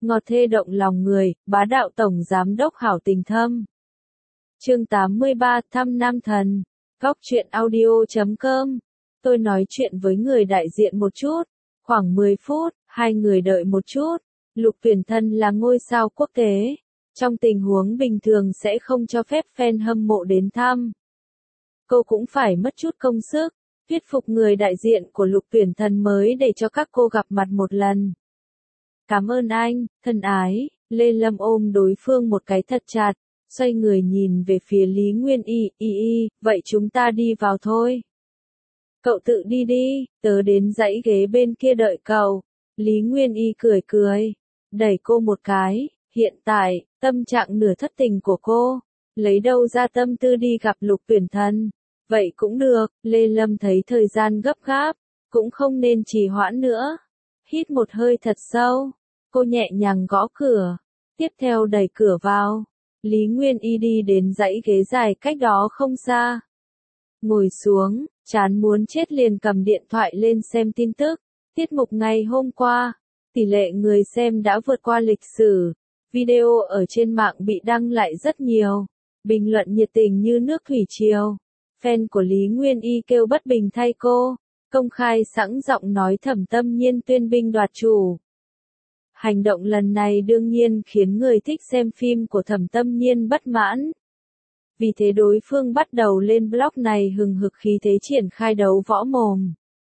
ngọt thê động lòng người, bá đạo tổng giám đốc hảo tình thâm. Chương 83, thăm nam thần. Góc truyện audio.com. Tôi nói chuyện với người đại diện một chút, khoảng 10 phút, hai người đợi một chút. Lục Tuyển Thân là ngôi sao quốc tế, trong tình huống bình thường sẽ không cho phép fan hâm mộ đến thăm. Cô cũng phải mất chút công sức, thuyết phục người đại diện của Lục Tuyển Thân mới để cho các cô gặp mặt một lần. Cảm ơn anh, thân ái. Lê Lâm ôm đối phương một cái thật chặt, xoay người nhìn về phía Lý Nguyên Y, vậy chúng ta đi vào thôi. Cậu tự đi đi, tớ đến dãy ghế bên kia đợi cậu. Lý Nguyên Y cười, đẩy cô một cái, hiện tại, tâm trạng nửa thất tình của cô, lấy đâu ra tâm tư đi gặp Lục Tuyển Thân. Vậy cũng được, Lê Lâm thấy thời gian gấp gáp, cũng không nên trì hoãn nữa. Hít một hơi thật sâu, cô nhẹ nhàng gõ cửa, tiếp theo đẩy cửa vào. Lý Nguyên Y đi đến dãy ghế dài cách đó không xa. Ngồi xuống, chán muốn chết liền cầm điện thoại lên xem tin tức. Tiết mục ngày hôm qua, tỷ lệ người xem đã vượt qua lịch sử. Video ở trên mạng bị đăng lại rất nhiều. Bình luận nhiệt tình như nước thủy triều. Fan của Lý Nguyên Y kêu bất bình thay cô. Công khai sẵn giọng nói Thẩm Tâm Nhiên tuyên binh đoạt chủ. Hành động lần này đương nhiên khiến người thích xem phim của Thẩm Tâm Nhiên bất mãn. Vì thế đối phương bắt đầu lên blog này hừng hực khí thế triển khai đấu võ mồm.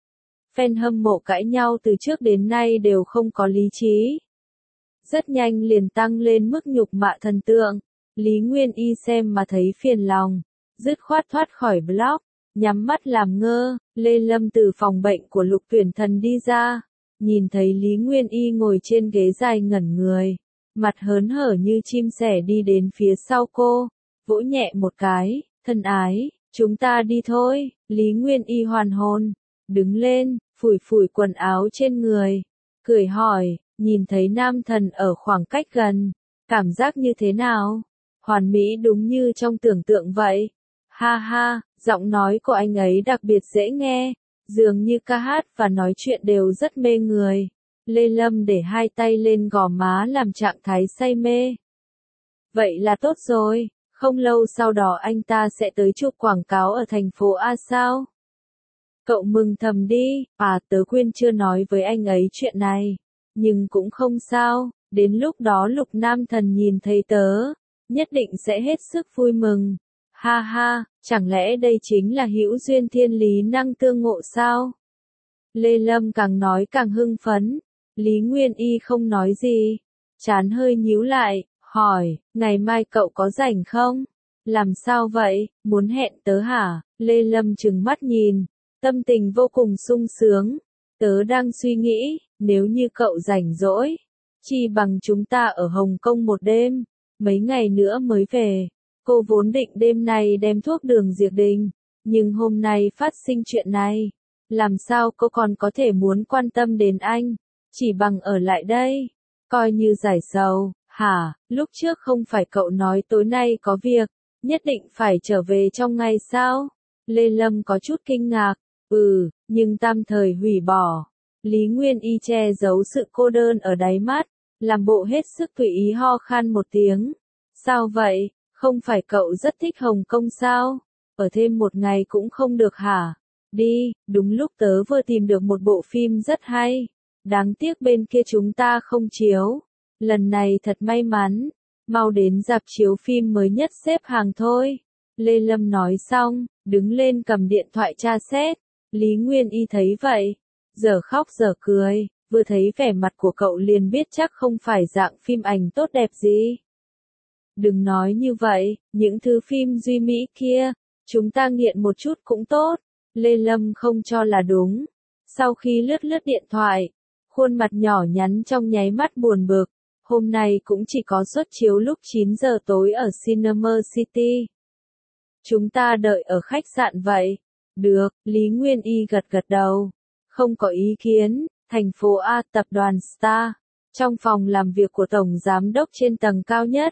Fan hâm mộ cãi nhau từ trước đến nay đều không có lý trí. Rất nhanh liền tăng lên mức nhục mạ thần tượng. Lý Nguyên Y xem mà thấy phiền lòng, dứt khoát thoát khỏi blog, nhắm mắt làm ngơ. Lê Lâm từ phòng bệnh của Lục Tuyển Thần đi ra, nhìn thấy Lý Nguyên Y ngồi trên ghế dài ngẩn người, mặt hớn hở như chim sẻ đi đến phía sau cô, vỗ nhẹ một cái, thân ái, chúng ta đi thôi. Lý Nguyên Y hoàn hồn, đứng lên, phủi phủi quần áo trên người, cười hỏi, nhìn thấy nam thần ở khoảng cách gần, cảm giác như thế nào? Hoàn mỹ đúng như trong tưởng tượng vậy. Ha ha, giọng nói của anh ấy đặc biệt dễ nghe, dường như ca hát và nói chuyện đều rất mê người. Lê Lâm để hai tay lên gò má làm trạng thái say mê. Vậy là tốt rồi, không lâu sau đó anh ta sẽ tới chụp quảng cáo ở thành phố A sao? Cậu mừng thầm đi, tớ quên chưa nói với anh ấy chuyện này. Nhưng cũng không sao, đến lúc đó Lục Nam Thần nhìn thấy tớ, nhất định sẽ hết sức vui mừng. Ha ha, chẳng lẽ đây chính là hữu duyên thiên lý năng tương ngộ sao? Lê Lâm càng nói càng hưng phấn. Lý Nguyên Y không nói gì, trán hơi nhíu lại, hỏi, ngày mai cậu có rảnh không? Làm sao vậy, muốn hẹn tớ hả? Lê Lâm trừng mắt nhìn, tâm tình vô cùng sung sướng. Tớ đang suy nghĩ, nếu như cậu rảnh rỗi, chi bằng chúng ta ở Hồng Kông một đêm, mấy ngày nữa mới về. Cô vốn định đêm nay đem thuốc đường diệt đình, nhưng hôm nay phát sinh chuyện này, làm sao cô còn có thể muốn quan tâm đến anh, chỉ bằng ở lại đây, coi như giải sầu. Hả, lúc trước không phải cậu nói tối nay có việc, nhất định phải trở về trong ngày sao? Lê Lâm có chút kinh ngạc, nhưng tạm thời hủy bỏ. Lý Nguyên Y che giấu sự cô đơn ở đáy mắt, làm bộ hết sức tùy ý ho khan một tiếng. Sao vậy, không phải cậu rất thích Hồng Kông sao? Ở thêm một ngày cũng không được hả? Đi, đúng lúc tớ vừa tìm được một bộ phim rất hay. Đáng tiếc bên kia chúng ta không chiếu. Lần này thật may mắn, mau đến rạp chiếu phim mới nhất xếp hàng thôi. Lê Lâm nói xong, đứng lên cầm điện thoại tra xét. Lý Nguyên Y thấy vậy, giờ khóc giờ cười, vừa thấy vẻ mặt của cậu liền biết chắc không phải dạng phim ảnh tốt đẹp gì. Đừng nói như vậy, những thứ phim duy mỹ kia, chúng ta nghiện một chút cũng tốt. Lê Lâm không cho là đúng. Sau khi lướt điện thoại, khuôn mặt nhỏ nhắn trong nháy mắt buồn bực. Hôm nay cũng chỉ có suất chiếu lúc 9 giờ tối ở Cinema City. Chúng ta đợi ở khách sạn vậy. Được, Lý Nguyên Y gật đầu. Không có ý kiến, thành phố A tập đoàn Star. Trong phòng làm việc của Tổng Giám đốc trên tầng cao nhất.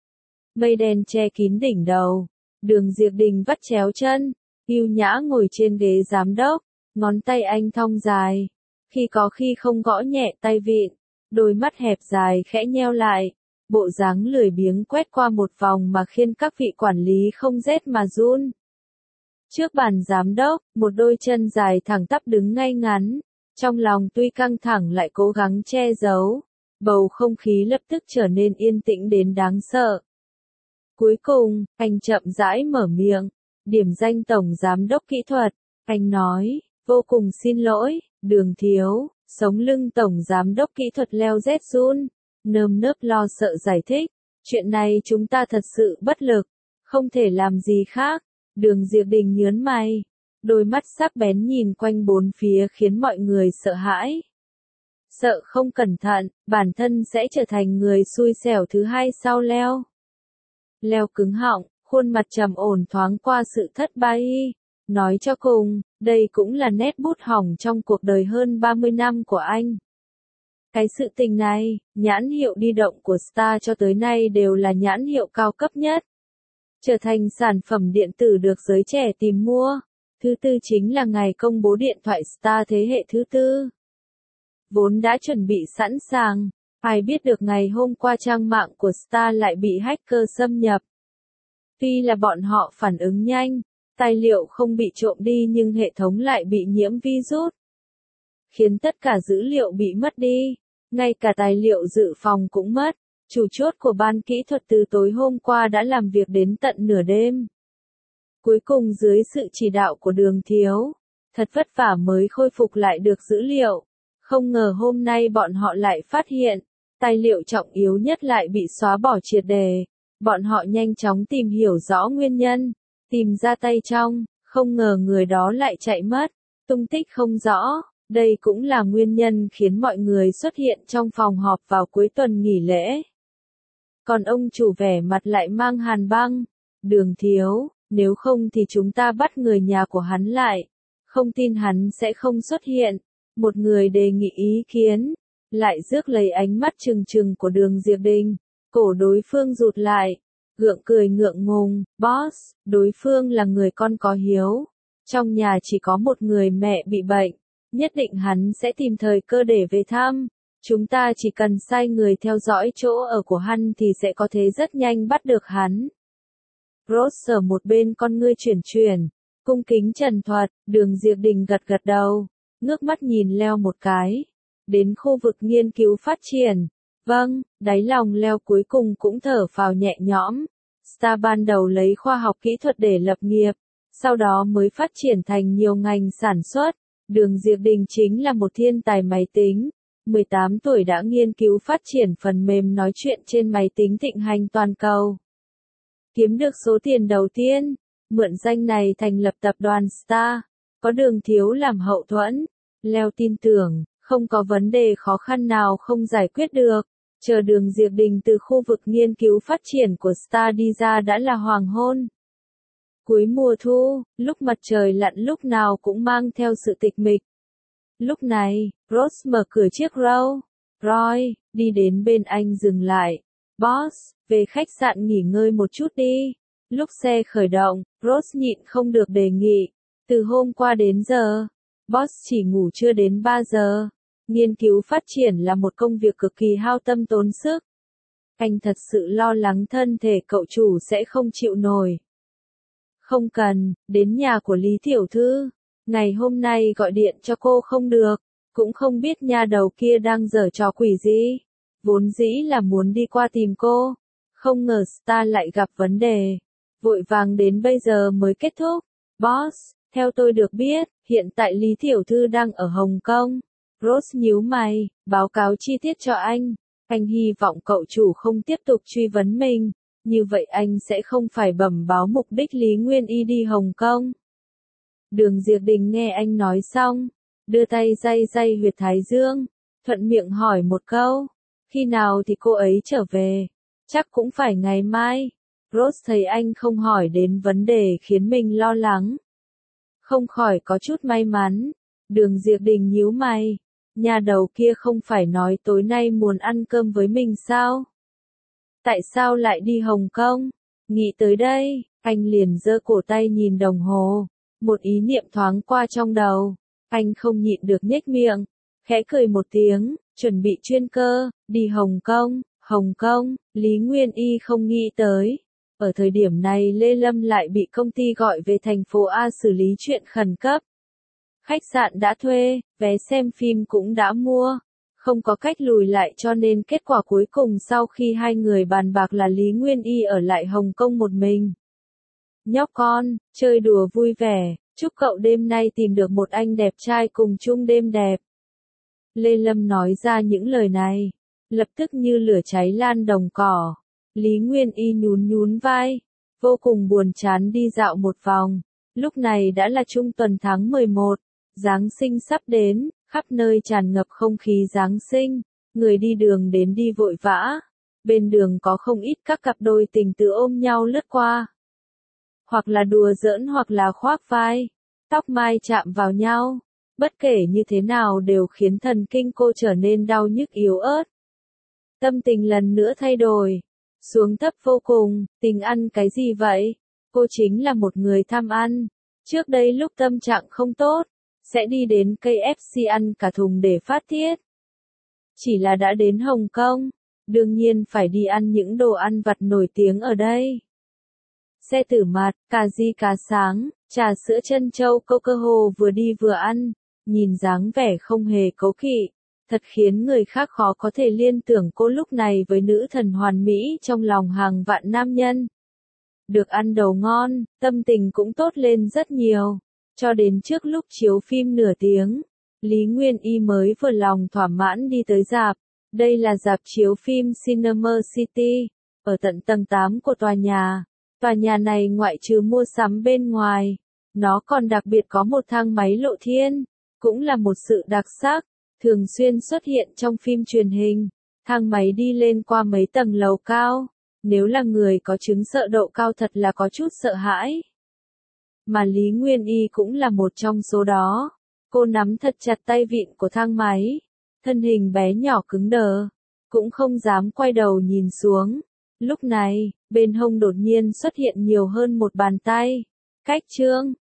Mây đen che kín đỉnh đầu. Đường Diệp Đình vắt chéo chân, yêu nhã ngồi trên ghế giám đốc. Ngón tay anh thong dài. Khi có khi không gõ nhẹ tay vịn. Đôi mắt hẹp dài khẽ nheo lại, bộ dáng lười biếng quét qua một vòng mà khiến các vị quản lý không rét mà run. Trước bàn giám đốc, một đôi chân dài thẳng tắp đứng ngay ngắn, trong lòng tuy căng thẳng lại cố gắng che giấu, bầu không khí lập tức trở nên yên tĩnh đến đáng sợ. Cuối cùng, anh chậm rãi mở miệng, điểm danh tổng giám đốc kỹ thuật, anh nói, vô cùng xin lỗi, Đường Thiếu. Sống lưng tổng giám đốc kỹ thuật leo rét run, nơm nớp lo sợ giải thích, chuyện này chúng ta thật sự bất lực, không thể làm gì khác. Đường Diệp Đình nhớn mày, đôi mắt sắc bén nhìn quanh bốn phía khiến mọi người sợ hãi. Sợ không cẩn thận, bản thân sẽ trở thành người xui xẻo thứ hai sau leo. Leo cứng họng, khuôn mặt trầm ổn thoáng qua sự thất bại. Nói cho cùng, đây cũng là nét bút hỏng trong cuộc đời hơn 30 năm của anh. Cái sự tình này, nhãn hiệu đi động của Star cho tới nay đều là nhãn hiệu cao cấp nhất. Trở thành sản phẩm điện tử được giới trẻ tìm mua. Thứ tư chính là ngày công bố điện thoại Star thế hệ thứ tư. Vốn đã chuẩn bị sẵn sàng, ai biết được ngày hôm qua trang mạng của Star lại bị hacker xâm nhập. Tuy là bọn họ phản ứng nhanh, tài liệu không bị trộm đi nhưng hệ thống lại bị nhiễm virus, khiến tất cả dữ liệu bị mất đi, ngay cả tài liệu dự phòng cũng mất. Chủ chốt của ban kỹ thuật từ tối hôm qua đã làm việc đến tận nửa đêm. Cuối cùng dưới sự chỉ đạo của Đường Thiếu, thật vất vả mới khôi phục lại được dữ liệu. Không ngờ hôm nay bọn họ lại phát hiện, tài liệu trọng yếu nhất lại bị xóa bỏ triệt đề. Bọn họ nhanh chóng tìm hiểu rõ nguyên nhân, tìm ra tay trong, không ngờ người đó lại chạy mất, tung tích không rõ. Đây cũng là nguyên nhân khiến mọi người xuất hiện trong phòng họp vào cuối tuần nghỉ lễ. Còn ông chủ vẻ mặt lại mang hàn băng. Đường Thiếu, nếu không thì chúng ta bắt người nhà của hắn lại. Không tin hắn sẽ không xuất hiện. Một người đề nghị ý kiến, lại rước lấy ánh mắt trừng trừng của Đường Diệp Đình. Cổ đối phương rụt lại, gượng cười ngượng ngùng, boss, đối phương là người con có hiếu. Trong nhà chỉ có một người mẹ bị bệnh, nhất định hắn sẽ tìm thời cơ để về thăm. Chúng ta chỉ cần sai người theo dõi chỗ ở của hắn thì sẽ có thể rất nhanh bắt được hắn. Rose ở một bên con ngươi chuyển chuyển, cung kính trần thuật, Đường Diệp Đình gật gật đầu, ngước mắt nhìn Leo một cái. Đến khu vực nghiên cứu phát triển. Vâng, đáy lòng Leo cuối cùng cũng thở phào nhẹ nhõm. Star ban đầu lấy khoa học kỹ thuật để lập nghiệp, sau đó mới phát triển thành nhiều ngành sản xuất. Đường Diệp Đình chính là một thiên tài máy tính. 18 tuổi đã nghiên cứu phát triển phần mềm nói chuyện trên máy tính thịnh hành toàn cầu. Kiếm được số tiền đầu tiên, mượn danh này thành lập tập đoàn Star, có Đường Thiếu làm hậu thuẫn. Leo tin tưởng, không có vấn đề khó khăn nào không giải quyết được. Chờ Đường Diệp Đình từ khu vực nghiên cứu phát triển của Star đi ra đã là hoàng hôn. Cuối mùa thu, lúc mặt trời lặn lúc nào cũng mang theo sự tịch mịch. Lúc này, Rose mở cửa chiếc Rolls Royce, đi đến bên anh dừng lại. Boss, về khách sạn nghỉ ngơi một chút đi. Lúc xe khởi động, Rose nhịn không được đề nghị. Từ hôm qua đến giờ, boss chỉ ngủ chưa đến 3 giờ. Nghiên cứu phát triển là một công việc cực kỳ hao tâm tốn sức. Anh thật sự lo lắng thân thể cậu chủ sẽ không chịu nổi. Không cần, đến nhà của Lý Tiểu Thư. Ngày hôm nay gọi điện cho cô không được, cũng không biết nha đầu kia đang giở trò quỷ gì. Vốn dĩ là muốn đi qua tìm cô, không ngờ Star lại gặp vấn đề. Vội vàng đến bây giờ mới kết thúc. Boss, theo tôi được biết, hiện tại Lý Tiểu Thư đang ở Hồng Kông. Rose nhíu mày, báo cáo chi tiết cho anh. Anh hy vọng cậu chủ không tiếp tục truy vấn mình. Như vậy anh sẽ không phải bẩm báo mục đích Lý Nguyên Y đi Hồng Kông. Đường Diệp Đình nghe anh nói xong, đưa tay day day huyệt thái dương, thuận miệng hỏi một câu. Khi nào thì cô ấy trở về? Chắc cũng phải ngày mai. Rose thấy anh không hỏi đến vấn đề khiến mình lo lắng. Không khỏi có chút may mắn. Đường Diệp Đình nhíu mày. Nhà đầu kia không phải nói tối nay muốn ăn cơm với mình sao? Tại sao lại đi Hồng Kông? Nghĩ tới đây, anh liền giơ cổ tay nhìn đồng hồ. Một ý niệm thoáng qua trong đầu. Anh không nhịn được nhếch miệng. khẽ cười một tiếng, chuẩn bị chuyên cơ, đi Hồng Kông. Hồng Kông, Lý Nguyên Y không nghĩ tới. Ở thời điểm này Lê Lâm lại bị công ty gọi về thành phố A xử lý chuyện khẩn cấp. Khách sạn đã thuê, vé xem phim cũng đã mua. Không có cách lùi lại cho nên kết quả cuối cùng sau khi hai người bàn bạc là Lý Nguyên Y ở lại Hồng Kông một mình. Nhóc con, chơi đùa vui vẻ, chúc cậu đêm nay tìm được một anh đẹp trai cùng chung đêm đẹp. Lê Lâm nói ra những lời này, lập tức như lửa cháy lan đồng cỏ. Lý Nguyên Y nhún nhún vai, vô cùng buồn chán đi dạo một vòng. Lúc này đã là trung tuần tháng 11, Giáng sinh sắp đến, khắp nơi tràn ngập không khí Giáng sinh, người đi đường đến đi vội vã. Bên đường có không ít các cặp đôi tình tứ ôm nhau lướt qua. Hoặc là đùa giỡn hoặc là khoác vai, tóc mai chạm vào nhau. Bất kể như thế nào đều khiến thần kinh cô trở nên đau nhức yếu ớt. Tâm tình lần nữa thay đổi, xuống thấp vô cùng, tình ăn cái gì vậy? Cô chính là một người tham ăn. Trước đây lúc tâm trạng không tốt, sẽ đi đến KFC ăn cả thùng để phát tiết. Chỉ là đã đến Hồng Kông, đương nhiên phải đi ăn những đồ ăn vặt nổi tiếng ở đây. Xe tử mặt, cà ri cá sáng, trà sữa trân châu Coco vừa đi vừa ăn, nhìn dáng vẻ không hề cố kỵ, thật khiến người khác khó có thể liên tưởng cô lúc này với nữ thần hoàn mỹ trong lòng hàng vạn nam nhân. Được ăn đồ ngon, tâm tình cũng tốt lên rất nhiều, cho đến trước lúc chiếu phim nửa tiếng, Lý Nguyên Y mới vừa lòng thỏa mãn đi tới rạp. Đây là rạp chiếu phim Cinema City, ở tận tầng 8 của tòa nhà. Tòa nhà này ngoại trừ mua sắm bên ngoài, nó còn đặc biệt có một thang máy lộ thiên, cũng là một sự đặc sắc, thường xuyên xuất hiện trong phim truyền hình. Thang máy đi lên qua mấy tầng lầu cao, nếu là người có chứng sợ độ cao thật là có chút sợ hãi. Mà Lý Nguyên Y cũng là một trong số đó. Cô nắm thật chặt tay vịn của thang máy, thân hình bé nhỏ cứng đờ, cũng không dám quay đầu nhìn xuống. Lúc này, bên hông đột nhiên xuất hiện nhiều hơn một bàn tay. Cách trương,